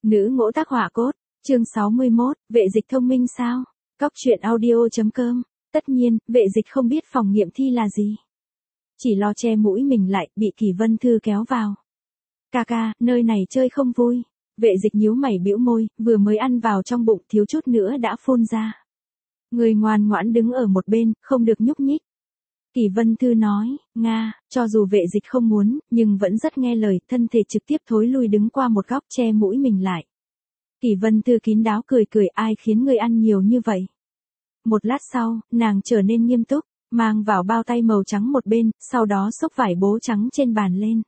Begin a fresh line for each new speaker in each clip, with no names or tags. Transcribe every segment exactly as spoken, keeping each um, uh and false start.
Nữ ngỗ tác họa cốt, chương sáu mươi mốt, vệ dịch thông minh sao? Cóc truyện audio.com. Tất nhiên, vệ dịch không biết phòng nghiệm thi là gì. Chỉ lo che mũi mình lại, bị Kỳ Vân Thư kéo vào. Ca ca, nơi này chơi không vui. Vệ dịch nhíu mày bĩu môi, vừa mới ăn vào trong bụng thiếu chút nữa đã phun ra. Người ngoan ngoãn đứng ở một bên, không được nhúc nhích. Kỳ Vân Thư nói, Nga, cho dù vệ dịch không muốn, nhưng vẫn rất nghe lời, thân thể trực tiếp thối lui đứng qua một góc che mũi mình lại. Kỳ Vân Thư kín đáo cười cười, ai khiến ngươi ăn nhiều như vậy? Một lát sau, nàng trở nên nghiêm túc, mang vào bao tay màu trắng một bên, sau đó xốc vải bố trắng trên bàn lên.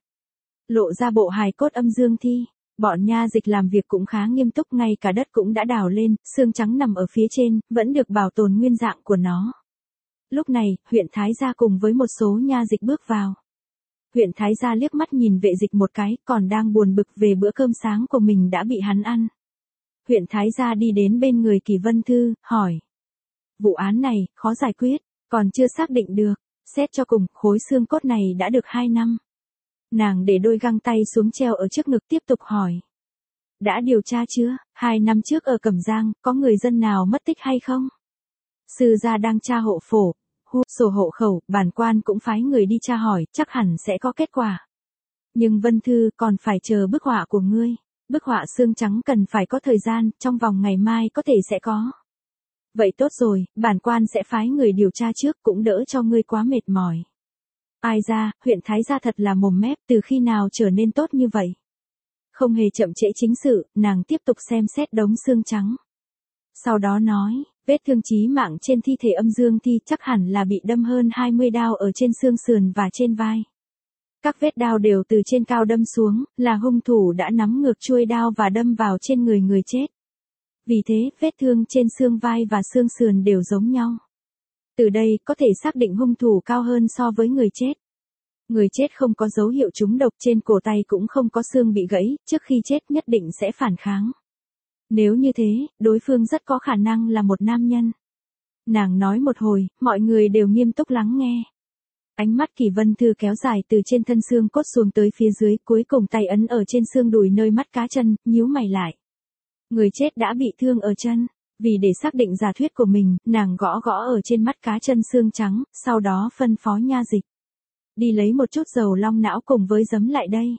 Lộ ra bộ hài cốt âm dương thi. Bọn nha dịch làm việc cũng khá nghiêm túc, ngay cả đất cũng đã đào lên, xương trắng nằm ở phía trên, vẫn được bảo tồn nguyên dạng của nó. Lúc này, huyện Thái Gia cùng với một số nha dịch bước vào. Huyện Thái Gia liếc mắt nhìn vệ dịch một cái, còn đang buồn bực về bữa cơm sáng của mình đã bị hắn ăn. Huyện Thái Gia đi đến bên người Kỳ Vân Thư, hỏi. Vụ án này, khó giải quyết, còn chưa xác định được, xét cho cùng, khối xương cốt này đã được hai năm. Nàng để đôi găng tay xuống treo ở trước ngực tiếp tục hỏi. Đã điều tra chưa, hai năm trước ở Cẩm Giang, có người dân nào mất tích hay không? Sư gia đang tra hộ phổ, hu, sổ hộ khẩu, bản quan cũng phái người đi tra hỏi, chắc hẳn sẽ có kết quả. Nhưng Vân Thư còn phải chờ bức họa của ngươi. Bức họa xương trắng cần phải có thời gian, trong vòng ngày mai có thể sẽ có. Vậy tốt rồi, bản quan sẽ phái người điều tra trước, cũng đỡ cho ngươi quá mệt mỏi. Ai ra, huyện Thái Gia thật là mồm mép, từ khi nào trở nên tốt như vậy? Không hề chậm trễ chính sự, nàng tiếp tục xem xét đống xương trắng. Sau đó nói, vết thương chí mạng trên thi thể âm dương thi chắc hẳn là bị đâm hơn hai mươi đao ở trên xương sườn và trên vai. Các vết đao đều từ trên cao đâm xuống, là hung thủ đã nắm ngược chuôi đao và đâm vào trên người người chết. Vì thế, vết thương trên xương vai và xương sườn đều giống nhau. Từ đây, có thể xác định hung thủ cao hơn so với người chết. Người chết không có dấu hiệu trúng độc, trên cổ tay cũng không có xương bị gãy, trước khi chết nhất định sẽ phản kháng. Nếu như thế, đối phương rất có khả năng là một nam nhân. Nàng nói một hồi, mọi người đều nghiêm túc lắng nghe. Ánh mắt Kỳ Vân Thư kéo dài từ trên thân xương cốt xuống tới phía dưới, cuối cùng tay ấn ở trên xương đùi nơi mắt cá chân, nhíu mày lại. Người chết đã bị thương ở chân. Vì để xác định giả thuyết của mình, nàng gõ gõ ở trên mắt cá chân xương trắng, sau đó phân phó nha dịch. Đi lấy một chút dầu long não cùng với giấm lại đây.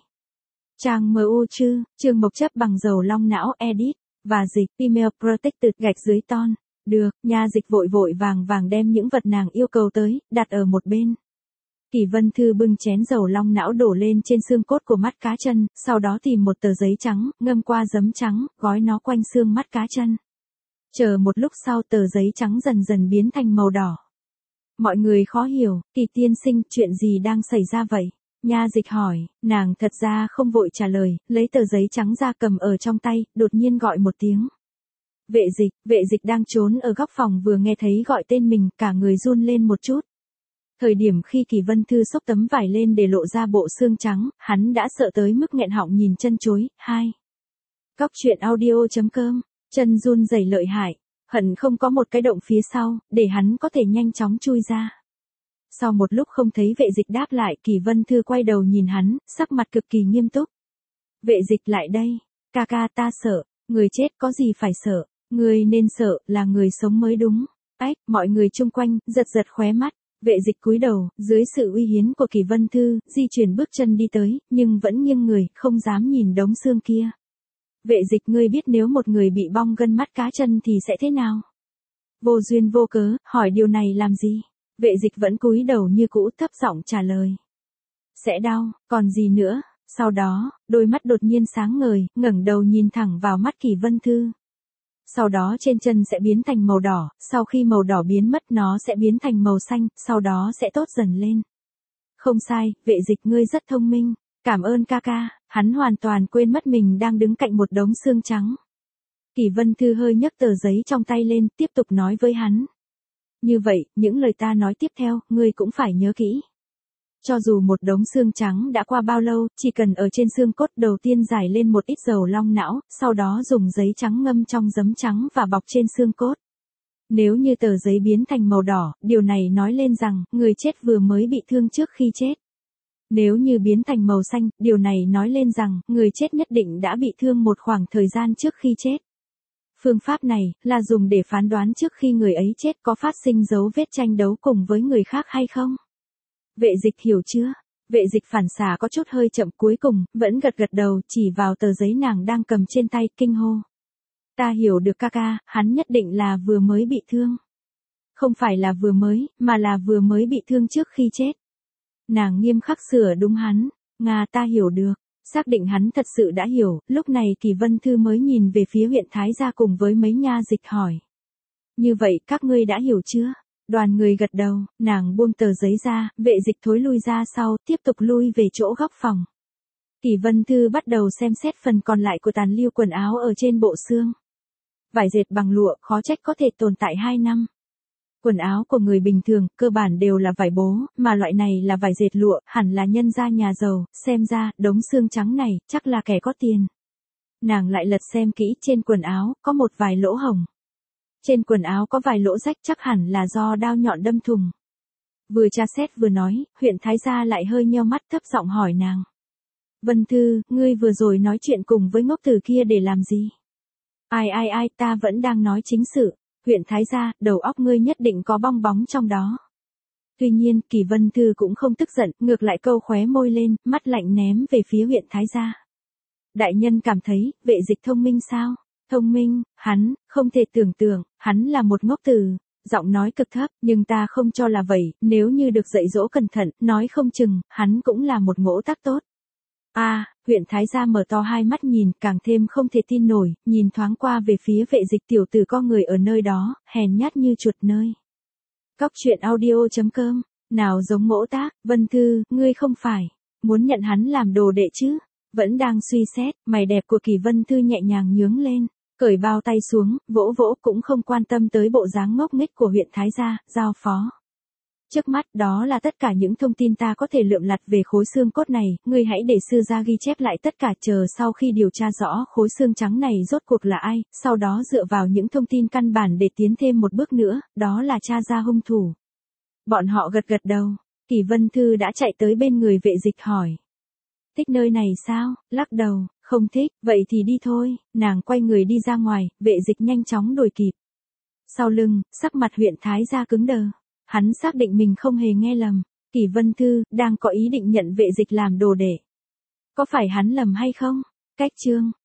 Trang em u chư, chương mộc chấp bằng dầu long não edit, và dịch, email protected gạch dưới ton. Được, nha dịch vội vội vàng vàng đem những vật nàng yêu cầu tới, đặt ở một bên. Kỳ Vân Thư bưng chén dầu long não đổ lên trên xương cốt của mắt cá chân, sau đó tìm một tờ giấy trắng, ngâm qua giấm trắng, gói nó quanh xương mắt cá chân. Chờ một lúc sau tờ giấy trắng dần dần biến thành màu đỏ. Mọi người khó hiểu, Kỳ tiên sinh, chuyện gì đang xảy ra vậy? Nha dịch hỏi, nàng thật ra không vội trả lời, lấy tờ giấy trắng ra cầm ở trong tay, đột nhiên gọi một tiếng. Vệ dịch, vệ dịch đang trốn ở góc phòng vừa nghe thấy gọi tên mình, cả người run lên một chút. Thời điểm khi Kỳ Vân Thư xốc tấm vải lên để lộ ra bộ xương trắng, hắn đã sợ tới mức nghẹn họng nhìn chân chối. Hai. Cóc truyện audio.com. Chân run rẩy lợi hại, hận không có một cái động phía sau, để hắn có thể nhanh chóng chui ra. Sau một lúc không thấy vệ dịch đáp lại, Kỳ Vân Thư quay đầu nhìn hắn, sắc mặt cực kỳ nghiêm túc. Vệ dịch lại đây, ca ca ta sợ, người chết có gì phải sợ, người nên sợ là người sống mới đúng. Ách, mọi người chung quanh, giật giật khóe mắt, vệ dịch cúi đầu, dưới sự uy hiến của Kỳ Vân Thư, di chuyển bước chân đi tới, nhưng vẫn nghiêng người, không dám nhìn đống xương kia. Vệ dịch, ngươi biết nếu một người bị bong gân mắt cá chân thì sẽ thế nào? Vô duyên vô cớ, hỏi điều này làm gì? Vệ dịch vẫn cúi đầu như cũ, thấp giọng trả lời. Sẽ đau, còn gì nữa? Sau đó, đôi mắt đột nhiên sáng ngời, ngẩng đầu nhìn thẳng vào mắt Kỳ Vân Thư. Sau đó trên chân sẽ biến thành màu đỏ, sau khi màu đỏ biến mất nó sẽ biến thành màu xanh, sau đó sẽ tốt dần lên. Không sai, vệ dịch ngươi rất thông minh. Cảm ơn ca ca, hắn hoàn toàn quên mất mình đang đứng cạnh một đống xương trắng. Kỳ Vân Thư hơi nhấc tờ giấy trong tay lên, tiếp tục nói với hắn. Như vậy, những lời ta nói tiếp theo, ngươi cũng phải nhớ kỹ. Cho dù một đống xương trắng đã qua bao lâu, chỉ cần ở trên xương cốt đầu tiên rải lên một ít dầu long não, sau đó dùng giấy trắng ngâm trong giấm trắng và bọc trên xương cốt. Nếu như tờ giấy biến thành màu đỏ, điều này nói lên rằng, người chết vừa mới bị thương trước khi chết. Nếu như biến thành màu xanh, điều này nói lên rằng, người chết nhất định đã bị thương một khoảng thời gian trước khi chết. Phương pháp này, là dùng để phán đoán trước khi người ấy chết có phát sinh dấu vết tranh đấu cùng với người khác hay không. Vệ dịch hiểu chưa? Vệ dịch phản xạ có chút hơi chậm, cuối cùng, vẫn gật gật đầu, chỉ vào tờ giấy nàng đang cầm trên tay, kinh hô. Ta hiểu được ca ca, hắn nhất định là vừa mới bị thương. Không phải là vừa mới, mà là vừa mới bị thương trước khi chết. Nàng nghiêm khắc sửa đúng hắn. Nga, ta hiểu được. Xác định hắn thật sự đã hiểu, lúc này Kỳ Vân Thư mới nhìn về phía huyện Thái Gia cùng với mấy nha dịch hỏi. Như vậy các ngươi đã hiểu chưa? Đoàn người gật đầu, nàng buông tờ giấy ra, vệ dịch thối lui ra sau, tiếp tục lui về chỗ góc phòng. Kỳ Vân Thư bắt đầu xem xét phần còn lại của tàn lưu quần áo ở trên bộ xương. Vải dệt bằng lụa, khó trách có thể tồn tại hai năm. Quần áo của người bình thường, cơ bản đều là vải bố, mà loại này là vải dệt lụa, hẳn là nhân gia nhà giàu, xem ra, đống xương trắng này, chắc là kẻ có tiền. Nàng lại lật xem kỹ, trên quần áo, có một vài lỗ hổng. Trên quần áo có vài lỗ rách, chắc hẳn là do đao nhọn đâm thùng. Vừa tra xét vừa nói, huyện Thái Gia lại hơi nheo mắt, thấp giọng hỏi nàng. Vân Thư, ngươi vừa rồi nói chuyện cùng với ngốc tử kia để làm gì? Ai ai ai, ta vẫn đang nói chính sự. Huyện Thái Gia, đầu óc ngươi nhất định có bong bóng trong đó. Tuy nhiên, Kỳ Vân Thư cũng không tức giận, ngược lại câu khóe môi lên, mắt lạnh ném về phía huyện Thái Gia. Đại nhân cảm thấy, vệ dịch thông minh sao? Thông minh, hắn, không thể tưởng tượng, hắn là một ngốc tử. Giọng nói cực thấp, nhưng ta không cho là vậy, nếu như được dạy dỗ cẩn thận, nói không chừng, hắn cũng là một ngỗ tác tốt. A, à, huyện Thái Gia mở to hai mắt nhìn, càng thêm không thể tin nổi, nhìn thoáng qua về phía vệ dịch tiểu tử có người ở nơi đó, hèn nhát như chuột nơi. Cóc truyện audio chấm com, nào giống ngỗ tác, Vân Thư, ngươi không phải, muốn nhận hắn làm đồ đệ chứ? Vẫn đang suy xét, mày đẹp của Kỳ Vân Thư nhẹ nhàng nhướng lên, cởi bao tay xuống, vỗ vỗ cũng không quan tâm tới bộ dáng ngốc nghếch của huyện Thái Gia, giao phó. Trước mắt đó là tất cả những thông tin ta có thể lượm lặt về khối xương cốt này, ngươi hãy để sư gia ghi chép lại tất cả, chờ sau khi điều tra rõ khối xương trắng này rốt cuộc là ai, sau đó dựa vào những thông tin căn bản để tiến thêm một bước nữa, đó là tra ra hung thủ. Bọn họ gật gật đầu, Kỳ Vân Thư đã chạy tới bên người vệ dịch hỏi. Thích nơi này sao? Lắc đầu, không thích, vậy thì đi thôi, nàng quay người đi ra ngoài, vệ dịch nhanh chóng đuổi kịp. Sau lưng, sắc mặt huyện Thái Gia cứng đờ. Hắn xác định mình không hề nghe lầm, Kỳ Vân Thư đang có ý định nhận vệ dịch làm đồ đệ. Có phải hắn lầm hay không? Cách chương